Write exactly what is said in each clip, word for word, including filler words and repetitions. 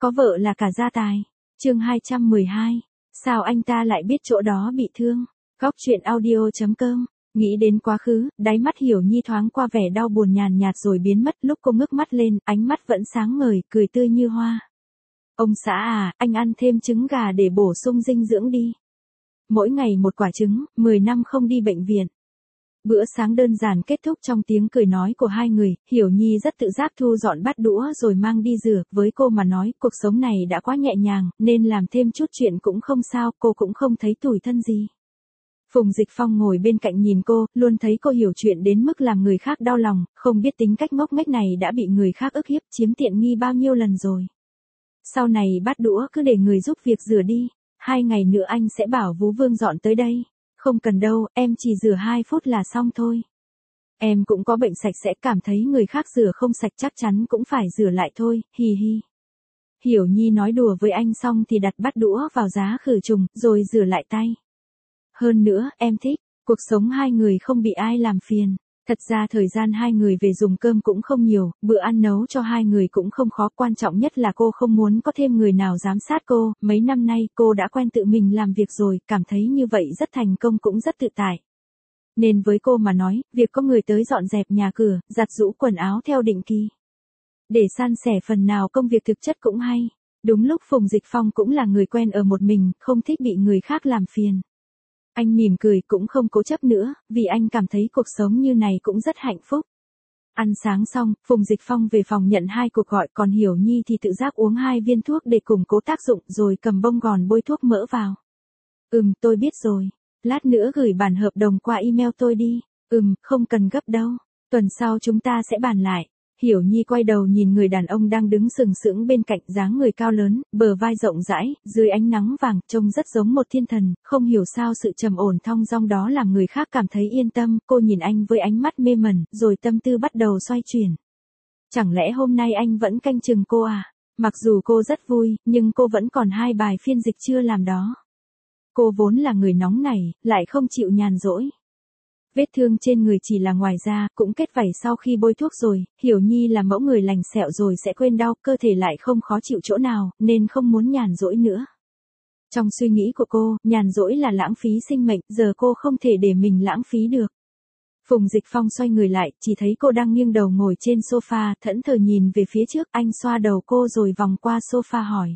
có vợ là cả gia tài. Chương hai trăm mười hai. Sao anh ta lại biết chỗ đó bị thương? Góc truyện audio chấm com. Nghĩ đến quá khứ, đáy mắt Hiểu Nhi thoáng qua vẻ đau buồn nhàn nhạt rồi biến mất. Lúc cô ngước mắt lên, ánh mắt vẫn sáng ngời, cười tươi như hoa. Ông xã à, anh ăn thêm trứng gà để bổ sung dinh dưỡng đi. Mỗi ngày một quả trứng, mười năm không đi bệnh viện. Bữa sáng đơn giản kết thúc trong tiếng cười nói của hai người, Hiểu Nhi rất tự giác thu dọn bát đũa rồi mang đi rửa, với cô mà nói, cuộc sống này đã quá nhẹ nhàng, nên làm thêm chút chuyện cũng không sao, cô cũng không thấy tủi thân gì. Phùng Dịch Phong ngồi bên cạnh nhìn cô, luôn thấy cô hiểu chuyện đến mức làm người khác đau lòng, không biết tính cách ngốc nghếch này đã bị người khác ức hiếp chiếm tiện nghi bao nhiêu lần rồi. Sau này bát đũa cứ để người giúp việc rửa đi, hai ngày nữa anh sẽ bảo Vú Vương dọn tới đây. Không cần đâu, em chỉ rửa hai phút là xong thôi. Em cũng có bệnh sạch sẽ, cảm thấy người khác rửa không sạch chắc chắn cũng phải rửa lại thôi, hi hi. Hiểu Nhi nói đùa với anh xong thì đặt bát đũa vào giá khử trùng, rồi rửa lại tay. Hơn nữa, em thích, cuộc sống hai người không bị ai làm phiền. Thật ra thời gian hai người về dùng cơm cũng không nhiều, bữa ăn nấu cho hai người cũng không khó, quan trọng nhất là cô không muốn có thêm người nào giám sát cô, mấy năm nay cô đã quen tự mình làm việc rồi, cảm thấy như vậy rất thành công cũng rất tự tại. Nên với cô mà nói, việc có người tới dọn dẹp nhà cửa, giặt giũ quần áo theo định kỳ, để san sẻ phần nào công việc thực chất cũng hay. Đúng lúc Phùng Dịch Phong cũng là người quen ở một mình, không thích bị người khác làm phiền. Anh mỉm cười cũng không cố chấp nữa, vì anh cảm thấy cuộc sống như này cũng rất hạnh phúc. Ăn sáng xong, Phùng Dịch Phong về phòng nhận hai cuộc gọi, còn Hiểu Nhi thì tự giác uống hai viên thuốc để củng cố tác dụng rồi cầm bông gòn bôi thuốc mỡ vào. Ừm, tôi biết rồi. Lát nữa gửi bản hợp đồng qua email tôi đi. Ừm, không cần gấp đâu. Tuần sau chúng ta sẽ bàn lại. Hiểu Nhi quay đầu nhìn người đàn ông đang đứng sừng sững bên cạnh, dáng người cao lớn, bờ vai rộng rãi, dưới ánh nắng vàng, trông rất giống một thiên thần, không hiểu sao sự trầm ổn thong dong đó làm người khác cảm thấy yên tâm, cô nhìn anh với ánh mắt mê mẩn, rồi tâm tư bắt đầu xoay chuyển. Chẳng lẽ hôm nay anh vẫn canh chừng cô à? Mặc dù cô rất vui, nhưng cô vẫn còn hai bài phiên dịch chưa làm đó. Cô vốn là người nóng nảy, lại không chịu nhàn rỗi. Vết thương trên người chỉ là ngoài da, cũng kết vảy sau khi bôi thuốc rồi, Hiểu Nhi là mẫu người lành sẹo rồi sẽ quên đau, cơ thể lại không khó chịu chỗ nào, nên không muốn nhàn rỗi nữa. Trong suy nghĩ của cô, nhàn rỗi là lãng phí sinh mệnh, giờ cô không thể để mình lãng phí được. Phùng Dịch Phong xoay người lại, chỉ thấy cô đang nghiêng đầu ngồi trên sofa, thẫn thờ nhìn về phía trước, anh xoa đầu cô rồi vòng qua sofa hỏi.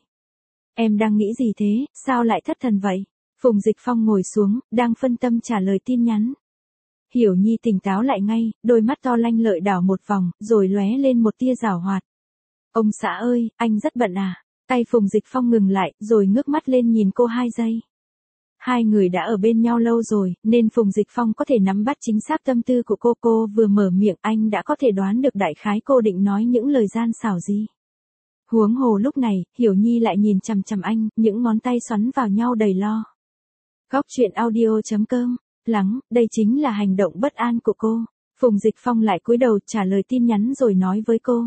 Em đang nghĩ gì thế, sao lại thất thần vậy? Phùng Dịch Phong ngồi xuống, đang phân tâm trả lời tin nhắn. Hiểu Nhi tỉnh táo lại ngay, đôi mắt to lanh lợi đảo một vòng, rồi lóe lên một tia giảo hoạt. Ông xã ơi, anh rất bận à? Tay Phùng Dịch Phong ngừng lại, rồi ngước mắt lên nhìn cô hai giây. Hai người đã ở bên nhau lâu rồi, nên Phùng Dịch Phong có thể nắm bắt chính xác tâm tư của cô. Cô vừa mở miệng anh đã có thể đoán được đại khái cô định nói những lời gian xảo gì. Huống hồ lúc này, Hiểu Nhi lại nhìn chằm chằm anh, những ngón tay xoắn vào nhau đầy lo. Góc truyện audio chấm com. Lắng, đây chính là hành động bất an của cô. Phùng Dịch Phong lại cúi đầu trả lời tin nhắn rồi nói với cô.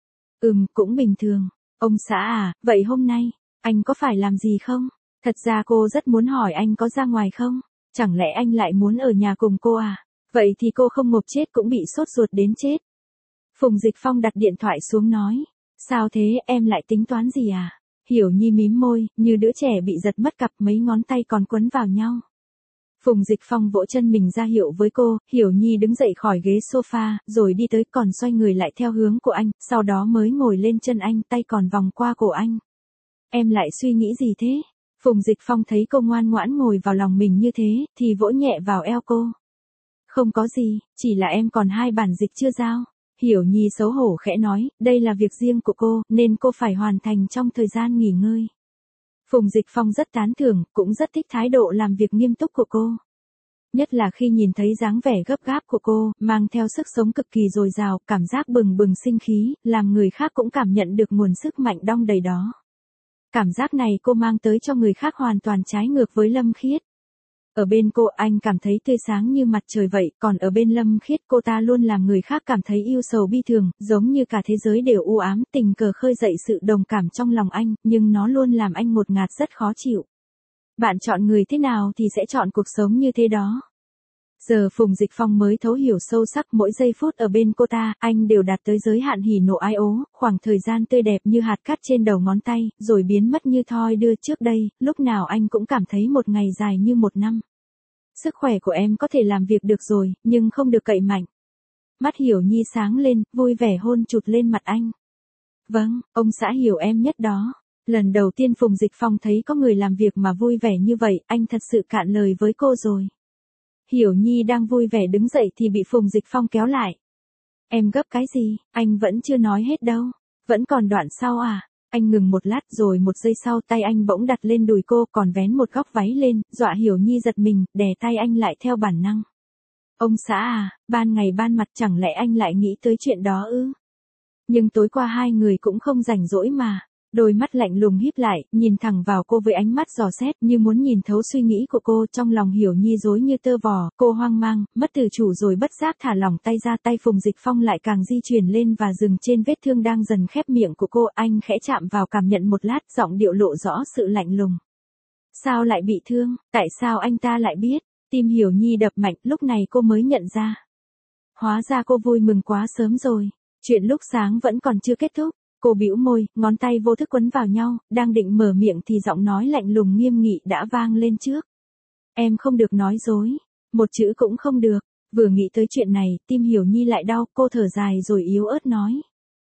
Ừm, cũng bình thường. Ông xã à, vậy hôm nay, anh có phải làm gì không? Thật ra cô rất muốn hỏi anh có ra ngoài không? Chẳng lẽ anh lại muốn ở nhà cùng cô à? Vậy thì cô không ngộp chết cũng bị sốt ruột đến chết. Phùng Dịch Phong đặt điện thoại xuống nói. Sao thế, em lại tính toán gì à? Hiểu Nhi mím môi, như đứa trẻ bị giật mất cặp, mấy ngón tay còn quấn vào nhau. Phùng Dịch Phong vỗ chân mình ra hiệu với cô, Hiểu Nhi đứng dậy khỏi ghế sofa, rồi đi tới còn xoay người lại theo hướng của anh, sau đó mới ngồi lên chân anh, tay còn vòng qua cổ anh. Em lại suy nghĩ gì thế? Phùng Dịch Phong thấy cô ngoan ngoãn ngồi vào lòng mình như thế, thì vỗ nhẹ vào eo cô. Không có gì, chỉ là em còn hai bản dịch chưa giao. Hiểu Nhi xấu hổ khẽ nói, đây là việc riêng của cô, nên cô phải hoàn thành trong thời gian nghỉ ngơi. Phùng Dịch Phong rất tán thưởng, cũng rất thích thái độ làm việc nghiêm túc của cô. Nhất là khi nhìn thấy dáng vẻ gấp gáp của cô, mang theo sức sống cực kỳ dồi dào, cảm giác bừng bừng sinh khí, làm người khác cũng cảm nhận được nguồn sức mạnh đong đầy đó. Cảm giác này cô mang tới cho người khác hoàn toàn trái ngược với Lâm Khiết. Ở bên cô anh cảm thấy tươi sáng như mặt trời vậy, còn ở bên Lâm Khiết cô ta luôn làm người khác cảm thấy yêu sầu bi thường, giống như cả thế giới đều u ám, tình cờ khơi dậy sự đồng cảm trong lòng anh, nhưng nó luôn làm anh ngột ngạt rất khó chịu. Bạn chọn người thế nào thì sẽ chọn cuộc sống như thế đó. Giờ Phùng Dịch Phong mới thấu hiểu sâu sắc mỗi giây phút ở bên cô ta, anh đều đạt tới giới hạn hỉ nộ ái ố, khoảng thời gian tươi đẹp như hạt cát trên đầu ngón tay, rồi biến mất như thoi đưa trước đây, lúc nào anh cũng cảm thấy một ngày dài như một năm. Sức khỏe của em có thể làm việc được rồi, nhưng không được cậy mạnh. Mắt Hiểu Nhi sáng lên, vui vẻ hôn chụt lên mặt anh. Vâng, ông xã hiểu em nhất đó. Lần đầu tiên Phùng Dịch Phong thấy có người làm việc mà vui vẻ như vậy, anh thật sự cạn lời với cô rồi. Hiểu Nhi đang vui vẻ đứng dậy thì bị Phùng Dịch Phong kéo lại. Em gấp cái gì, anh vẫn chưa nói hết đâu. Vẫn còn đoạn sau à? Anh ngừng một lát rồi một giây sau tay anh bỗng đặt lên đùi cô còn vén một góc váy lên, dọa Hiểu Nhi giật mình, đè tay anh lại theo bản năng. Ông xã à, ban ngày ban mặt chẳng lẽ anh lại nghĩ tới chuyện đó ư? Nhưng tối qua hai người cũng không rảnh rỗi mà. Đôi mắt lạnh lùng híp lại, nhìn thẳng vào cô với ánh mắt dò xét như muốn nhìn thấu suy nghĩ của cô. Trong lòng Hiểu Nhi rối như tơ vò, cô hoang mang, mất tự chủ rồi bất giác thả lỏng tay ra. Tay Phùng Dịch Phong lại càng di chuyển lên và dừng trên vết thương đang dần khép miệng của cô. Anh khẽ chạm vào cảm nhận một lát, giọng điệu lộ rõ sự lạnh lùng. Sao lại bị thương, tại sao anh ta lại biết? Tim Hiểu Nhi đập mạnh, lúc này cô mới nhận ra. Hóa ra cô vui mừng quá sớm rồi, chuyện lúc sáng vẫn còn chưa kết thúc. Cô bĩu môi, ngón tay vô thức quấn vào nhau, đang định mở miệng thì giọng nói lạnh lùng nghiêm nghị đã vang lên trước. Em không được nói dối, một chữ cũng không được. Vừa nghĩ tới chuyện này, tim Hiểu Nhi lại đau, cô thở dài rồi yếu ớt nói.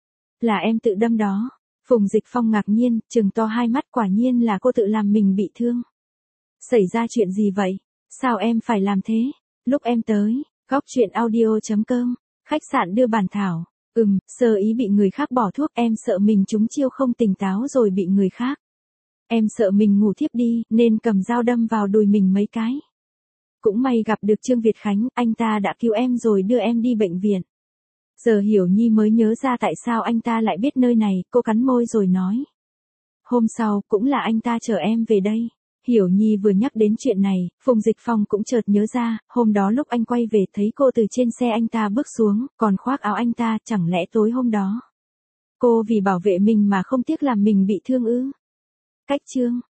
Là em tự đâm đó. Phùng Dịch Phong ngạc nhiên, trừng to hai mắt, quả nhiên là cô tự làm mình bị thương. Xảy ra chuyện gì vậy? Sao em phải làm thế? Lúc em tới, góc truyện audio chấm com, khách sạn đưa bản thảo. Ừm, sơ ý bị người khác bỏ thuốc, em sợ mình trúng chiêu không tỉnh táo rồi bị người khác. Em sợ mình ngủ thiếp đi, nên cầm dao đâm vào đùi mình mấy cái. Cũng may gặp được Trương Việt Khánh, anh ta đã cứu em rồi đưa em đi bệnh viện. Giờ Hiểu Nhi mới nhớ ra tại sao anh ta lại biết nơi này, cô cắn môi rồi nói. Hôm sau, cũng là anh ta chở em về đây. Hiểu Nhi vừa nhắc đến chuyện này, Phùng Dịch Phong cũng chợt nhớ ra, hôm đó lúc anh quay về thấy cô từ trên xe anh ta bước xuống, còn khoác áo anh ta, chẳng lẽ tối hôm đó cô vì bảo vệ mình mà không tiếc làm mình bị thương ư? Cách chương